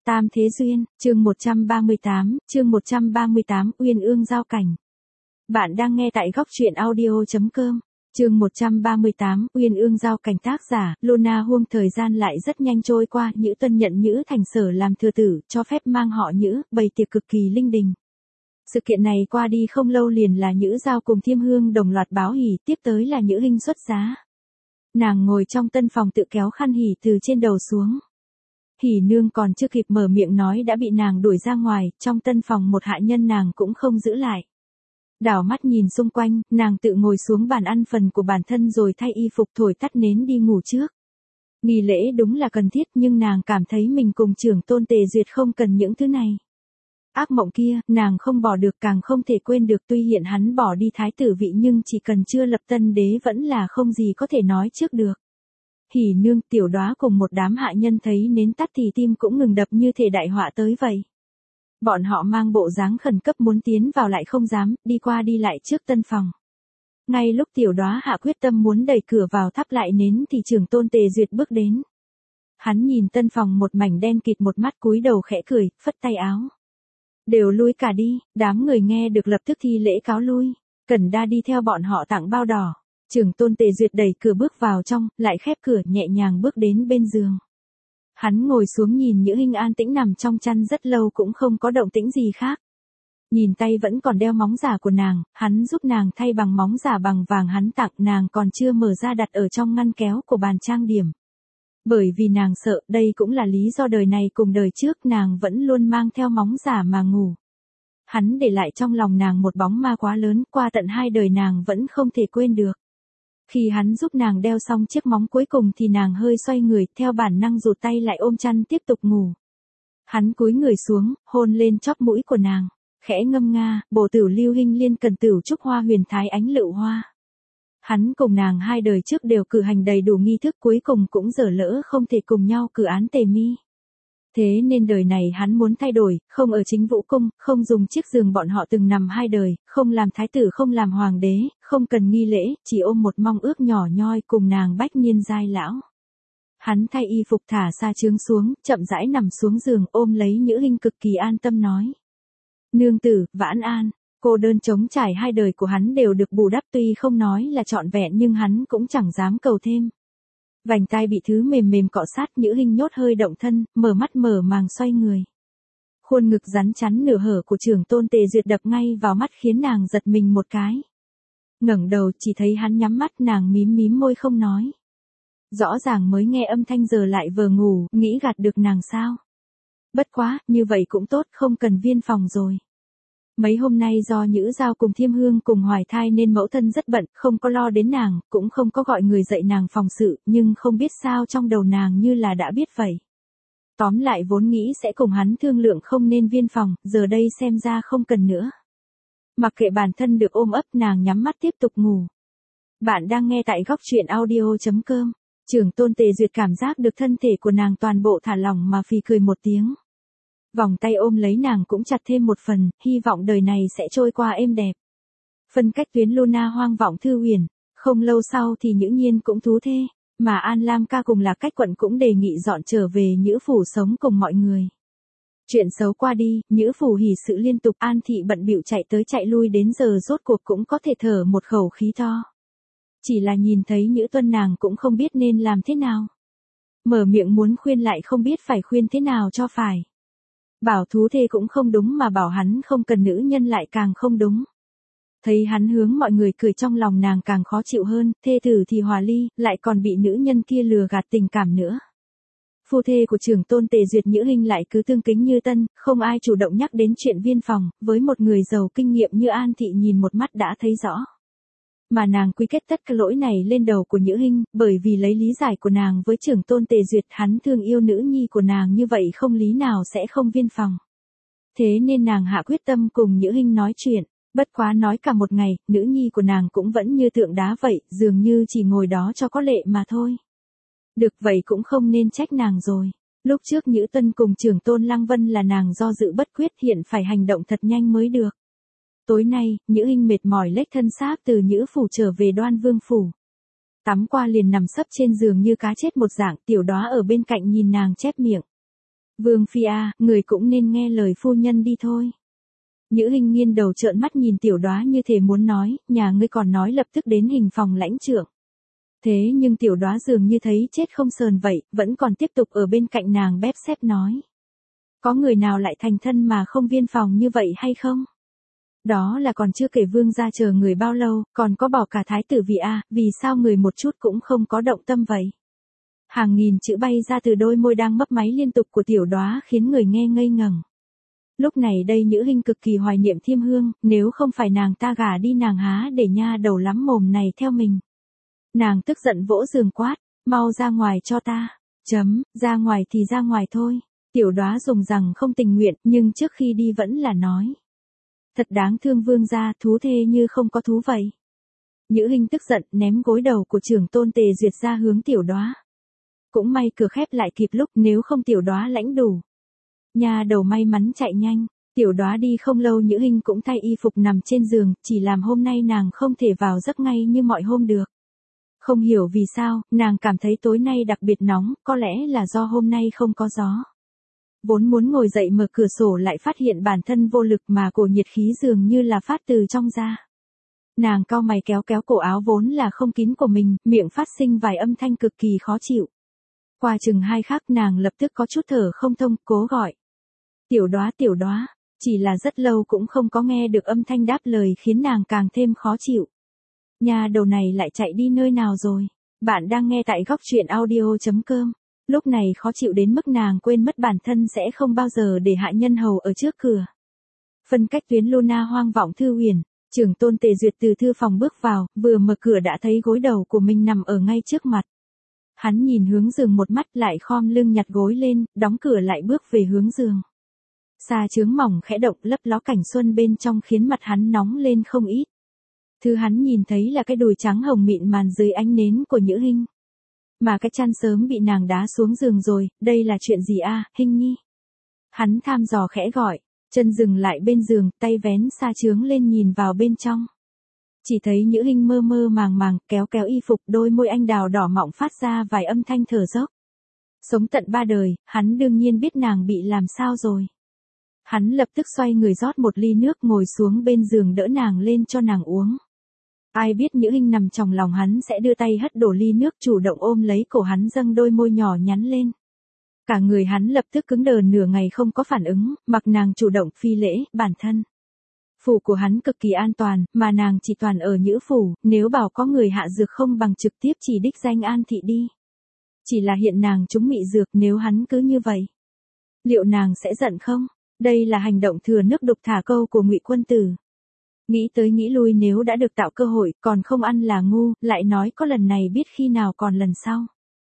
Tam Thế Duyên, chương 138, Uyên Ương giao cảnh. Bạn đang nghe tại góc truyện audio.com. Chương 138, Uyên Ương giao cảnh, tác giả, Luna Huông. Thời gian lại rất nhanh trôi qua, Nhữ Tuân nhận Nhữ Thành Sở làm thừa tử, cho phép mang họ Nhữ, bày tiệc cực kỳ linh đình. Sự kiện này qua đi không lâu liền là Nhữ Giao cùng Thiêm Hương đồng loạt báo hỉ, tiếp tới là Nhữ Hinh xuất giá. Nàng ngồi trong tân phòng tự kéo khăn hỉ từ trên đầu xuống. Hỉ nương còn chưa kịp mở miệng nói đã bị nàng đuổi ra ngoài, trong tân phòng một hạ nhân nàng cũng không giữ lại. Đảo mắt nhìn xung quanh, nàng tự ngồi xuống bàn ăn phần của bản thân rồi thay y phục thổi tắt nến đi ngủ trước. Nghi lễ đúng là cần thiết nhưng nàng cảm thấy mình cùng trưởng tôn Tề Duyệt không cần những thứ này. Ác mộng kia, nàng không bỏ được, càng không thể quên được, tuy hiện hắn bỏ đi thái tử vị nhưng chỉ cần chưa lập tân đế vẫn là không gì có thể nói trước được. Hỉ nương, Tiểu Đóa cùng một đám hạ nhân thấy nến tắt thì tim cũng ngừng đập như thể đại họa tới vậy. Bọn họ mang bộ dáng khẩn cấp muốn tiến vào lại không dám, đi qua đi lại trước tân phòng. Ngay lúc Tiểu Đóa hạ quyết tâm muốn đẩy cửa vào thắp lại nến thì trưởng tôn Tề Duyệt bước đến. Hắn nhìn tân phòng một mảnh đen kịt, một mắt cúi đầu khẽ cười, phất tay áo. Đều lui cả đi, đám người nghe được lập tức thi lễ cáo lui. Cẩn Đa đi theo bọn họ tặng bao đỏ. Trưởng tôn Tề Duyệt đẩy cửa bước vào trong, lại khép cửa, nhẹ nhàng bước đến bên giường. Hắn ngồi xuống nhìn Nhữ Hinh an tĩnh nằm trong chăn rất lâu cũng không có động tĩnh gì khác. Nhìn tay vẫn còn đeo móng giả của nàng, hắn giúp nàng thay bằng móng giả bằng vàng hắn tặng, nàng còn chưa mở ra đặt ở trong ngăn kéo của bàn trang điểm. Bởi vì nàng sợ, đây cũng là lý do đời này cùng đời trước nàng vẫn luôn mang theo móng giả mà ngủ. Hắn để lại trong lòng nàng một bóng ma quá lớn, qua tận 2 đời nàng vẫn không thể quên được. Khi hắn giúp nàng đeo xong chiếc móng cuối cùng thì nàng hơi xoay người, theo bản năng rụt tay lại ôm chăn tiếp tục ngủ. Hắn cúi người xuống, hôn lên chóp mũi của nàng, khẽ ngâm nga, bổ tử lưu hinh liên cần tửu trúc hoa huyền thái ánh lựu hoa. Hắn cùng nàng 2 đời trước đều cử hành đầy đủ nghi thức, cuối cùng cũng dở lỡ không thể cùng nhau cử án tề mi. Thế nên đời này hắn muốn thay đổi, không ở chính vũ cung, không dùng chiếc giường bọn họ từng nằm 2 đời, không làm thái tử, không làm hoàng đế, không cần nghi lễ, chỉ ôm một mong ước nhỏ nhoi cùng nàng bách niên giai lão. Hắn thay y phục thả sa trướng xuống, chậm rãi nằm xuống giường, ôm lấy Nhữ Hinh cực kỳ an tâm nói. Nương tử, vãn an. Cô đơn trống trải 2 đời của hắn đều được bù đắp, tuy không nói là trọn vẹn nhưng hắn cũng chẳng dám cầu thêm. Vành tai bị thứ mềm mềm cọ sát, Nhữ Hinh nhốt hơi động thân, mở mắt mở màng xoay người. Khuôn ngực rắn chắn nửa hở của trưởng tôn Tề Duyệt đập ngay vào mắt khiến nàng giật mình một cái. Ngẩng đầu chỉ thấy hắn nhắm mắt, nàng mím mím môi không nói. Rõ ràng mới nghe âm thanh giờ lại vờ ngủ, nghĩ gạt được nàng sao? Bất quá, như vậy cũng tốt, không cần viên phòng rồi. Mấy hôm nay do Nhữ Giao cùng Thiêm Hương cùng hoài thai nên mẫu thân rất bận, không có lo đến nàng, cũng không có gọi người dạy nàng phòng sự, nhưng không biết sao trong đầu nàng như là đã biết vậy. Tóm lại vốn nghĩ sẽ cùng hắn thương lượng không nên viên phòng, giờ đây xem ra không cần nữa. Mặc kệ bản thân được ôm ấp, nàng nhắm mắt tiếp tục ngủ. Bạn đang nghe tại góc truyện audio.com. Trưởng tôn Tề Duyệt cảm giác được thân thể của nàng toàn bộ thả lỏng mà phì cười một tiếng. Vòng tay ôm lấy nàng cũng chặt thêm một phần, hy vọng đời này sẽ trôi qua êm đẹp. Phân cách tuyến Luna Hoang vọng thư huyền, không lâu sau thì Nhữ Nhiên cũng thú thê, mà An Lam ca cùng Lạc Cách Quận cũng đề nghị dọn trở về Nhữ phủ sống cùng mọi người. Chuyện xấu qua đi, Nhữ phủ hỉ sự liên tục, An thị bận bịu chạy tới chạy lui đến giờ rốt cuộc cũng có thể thở một khẩu khí to. Chỉ là nhìn thấy Nhữ Tuân nàng cũng không biết nên làm thế nào. Mở miệng muốn khuyên lại không biết phải khuyên thế nào cho phải. Bảo thú thê cũng không đúng mà bảo hắn không cần nữ nhân lại càng không đúng. Thấy hắn hướng mọi người cười trong lòng nàng càng khó chịu hơn, thê tử thì hòa ly, lại còn bị nữ nhân kia lừa gạt tình cảm nữa. Phu thê của trưởng tôn Tề Duyệt Nhữ Hinh lại cứ tương kính như tân, không ai chủ động nhắc đến chuyện viên phòng, với một người giàu kinh nghiệm như An thị nhìn một mắt đã thấy rõ. Mà nàng quy kết tất cả lỗi này lên đầu của Nhữ Hinh, bởi vì lấy lý giải của nàng với trưởng tôn Tề Duyệt, hắn thương yêu nữ nhi của nàng như vậy không lý nào sẽ không viên phòng. Thế nên nàng hạ quyết tâm cùng Nhữ Hinh nói chuyện, bất quá nói cả một ngày, nữ nhi của nàng cũng vẫn như tượng đá vậy, dường như chỉ ngồi đó cho có lệ mà thôi. Được vậy cũng không nên trách nàng rồi. Lúc trước Nhữ Tuân cùng trưởng tôn Lăng Vân là nàng do dự bất quyết, hiện phải hành động thật nhanh mới được. Tối nay, Nhữ Hinh mệt mỏi lếch thân sáp từ Nhữ phủ trở về Đoan Vương phủ. Tắm qua liền nằm sấp trên giường như cá chết một dạng, Tiểu Đóa ở bên cạnh nhìn nàng chép miệng. Vương phi à, người cũng nên nghe lời phu nhân đi thôi. Nhữ Hinh nghiêng đầu trợn mắt nhìn Tiểu Đoá như thể muốn nói, nhà ngươi còn nói lập tức đến hình phòng lãnh trưởng. Thế nhưng Tiểu Đoá dường như thấy chết không sờn vậy, vẫn còn tiếp tục ở bên cạnh nàng bép xép nói. Có người nào lại thành thân mà không viên phòng như vậy hay không? Đó là còn chưa kể vương gia chờ người bao lâu, còn có bỏ cả thái tử vì vì sao người một chút cũng không có động tâm vậy? Hàng nghìn chữ bay ra từ đôi môi đang mấp máy liên tục của Tiểu Đoá khiến người nghe ngây ngẩn. Lúc này đây Nhữ Hinh cực kỳ hoài niệm Thiêm Hương, nếu không phải nàng ta gả đi nàng há để nha đầu lắm mồm này theo mình. Nàng tức giận vỗ giường quát, mau ra ngoài cho ta. Ra ngoài thì ra ngoài thôi. Tiểu Đoá dùng rằng không tình nguyện, nhưng trước khi đi vẫn là nói. Thật đáng thương vương gia, thú thê như không có thú vậy. Nhữ Hinh tức giận ném gối đầu của trưởng tôn Tề Duyệt ra hướng Tiểu Đoá. Cũng may cửa khép lại kịp lúc, nếu không Tiểu Đoá lãnh đủ. Nha đầu may mắn chạy nhanh, Tiểu Đoá đi không lâu Nhữ Hinh cũng thay y phục nằm trên giường, chỉ làm hôm nay nàng không thể vào giấc ngay như mọi hôm được. Không hiểu vì sao, nàng cảm thấy tối nay đặc biệt nóng, có lẽ là do hôm nay không có gió. Vốn muốn ngồi dậy mở cửa sổ lại phát hiện bản thân vô lực mà cổ nhiệt khí dường như là phát từ trong da. Nàng cau mày kéo kéo cổ áo vốn là không kín của mình, miệng phát sinh vài âm thanh cực kỳ khó chịu. Qua chừng 2 khắc nàng lập tức có chút thở không thông, cố gọi. Tiểu Đoá, chỉ là rất lâu cũng không có nghe được âm thanh đáp lời khiến nàng càng thêm khó chịu. Nhà đầu này lại chạy đi nơi nào rồi? Bạn đang nghe tại góc truyện audio.com. Lúc này khó chịu đến mức nàng quên mất bản thân sẽ không bao giờ để hạ nhân hầu ở trước cửa. Phân cách tuyến Luna hoang vọng thư huyền, trưởng tôn Tề Duyệt từ thư phòng bước vào, vừa mở cửa đã thấy gối đầu của mình nằm ở ngay trước mặt. Hắn nhìn hướng giường một mắt lại khom lưng nhặt gối lên, đóng cửa lại bước về hướng giường. Xa chướng mỏng khẽ động lấp ló cảnh xuân bên trong khiến mặt hắn nóng lên không ít. Thứ hắn nhìn thấy là cái đùi trắng hồng mịn màn dưới ánh nến của Nhữ Hinh. Mà cái chăn sớm bị nàng đá xuống giường rồi, đây là chuyện gì Hinh nhi? Hắn tham dò khẽ gọi, chân dừng lại bên giường, tay vén xa chướng lên nhìn vào bên trong. Chỉ thấy Nhữ Hinh mơ mơ màng màng, kéo kéo y phục, đôi môi anh đào đỏ mọng phát ra vài âm thanh thở dốc. Sống tận 3 đời, hắn đương nhiên biết nàng bị làm sao rồi. Hắn lập tức xoay người rót một ly nước ngồi xuống bên giường đỡ nàng lên cho nàng uống. Ai biết Nhữ Hinh nằm trong lòng hắn sẽ đưa tay hất đổ ly nước chủ động ôm lấy cổ hắn dâng đôi môi nhỏ nhắn lên. Cả người hắn lập tức cứng đờ nửa ngày không có phản ứng, mặc nàng chủ động phi lễ, bản thân. Phủ của hắn cực kỳ an toàn, mà nàng chỉ toàn ở Nhữ phủ, nếu bảo có người hạ dược không bằng trực tiếp chỉ đích danh An thị đi. Chỉ là hiện nàng trúng mị dược nếu hắn cứ như vậy. Liệu nàng sẽ giận không? Đây là hành động thừa nước đục thả câu của Ngụy Quân Tử. Nghĩ tới nghĩ lui nếu đã được tạo cơ hội, còn không ăn là ngu, lại nói có lần này biết khi nào còn lần sau.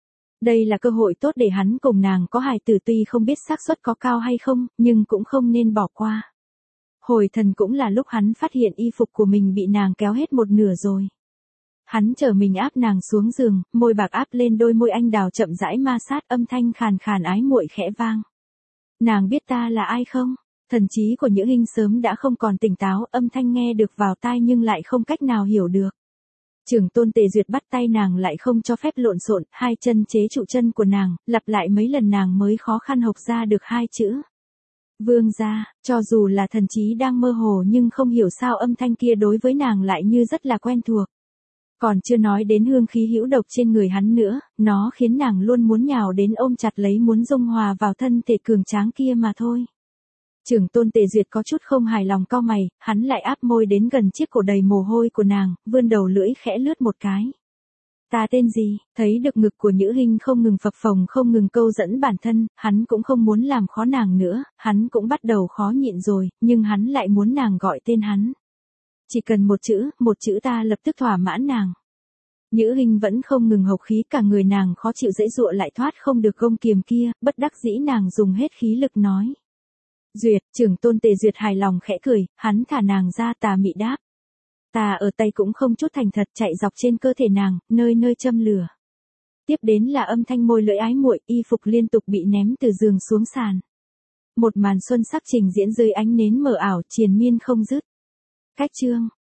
Đây là cơ hội tốt để hắn cùng nàng có hài tử, tuy không biết xác suất có cao hay không, nhưng cũng không nên bỏ qua. Hồi thần cũng là lúc hắn phát hiện y phục của mình bị nàng kéo hết một nửa rồi. Hắn chờ mình áp nàng xuống giường, môi bạc áp lên đôi môi anh đào chậm rãi ma sát, âm thanh khàn khàn ái muội khẽ vang. Nàng biết ta là ai không? Thần trí của Nhữ Hinh sớm đã không còn tỉnh táo, âm thanh nghe được vào tai nhưng lại không cách nào hiểu được. Trưởng tôn Tề Duyệt bắt tay nàng lại không cho phép lộn xộn, 2 chân chế trụ chân của nàng, lặp lại mấy lần nàng mới khó khăn hộc ra được 2 chữ. Vương gia, cho dù là thần trí đang mơ hồ nhưng không hiểu sao âm thanh kia đối với nàng lại như rất là quen thuộc. Còn chưa nói đến hương khí hữu độc trên người hắn nữa, nó khiến nàng luôn muốn nhào đến ôm chặt lấy, muốn dung hòa vào thân thể cường tráng kia mà thôi. Trưởng tôn Tề Duyệt có chút không hài lòng cau mày, hắn lại áp môi đến gần chiếc cổ đầy mồ hôi của nàng, vươn đầu lưỡi khẽ lướt một cái. Ta tên gì? Thấy được ngực của Nhữ Hinh không ngừng phập phồng không ngừng câu dẫn bản thân, hắn cũng không muốn làm khó nàng nữa, hắn cũng bắt đầu khó nhịn rồi, nhưng hắn lại muốn nàng gọi tên hắn. Chỉ cần một chữ ta lập tức thỏa mãn nàng. Nhữ Hinh vẫn không ngừng hộc khí, cả người nàng khó chịu dễ dụa lại thoát không được gông kiềm kia, bất đắc dĩ nàng dùng hết khí lực nói. Duyệt, trưởng tôn Tề Duyệt hài lòng khẽ cười, hắn thả nàng ra, tà mị đáp. Ta ở tay cũng không chút thành thật chạy dọc trên cơ thể nàng, nơi nơi châm lửa. Tiếp đến là âm thanh môi lưỡi ái muội, y phục liên tục bị ném từ giường xuống sàn. Một màn xuân sắc trình diễn dưới ánh nến mờ ảo, triền miên không dứt. Cách chương.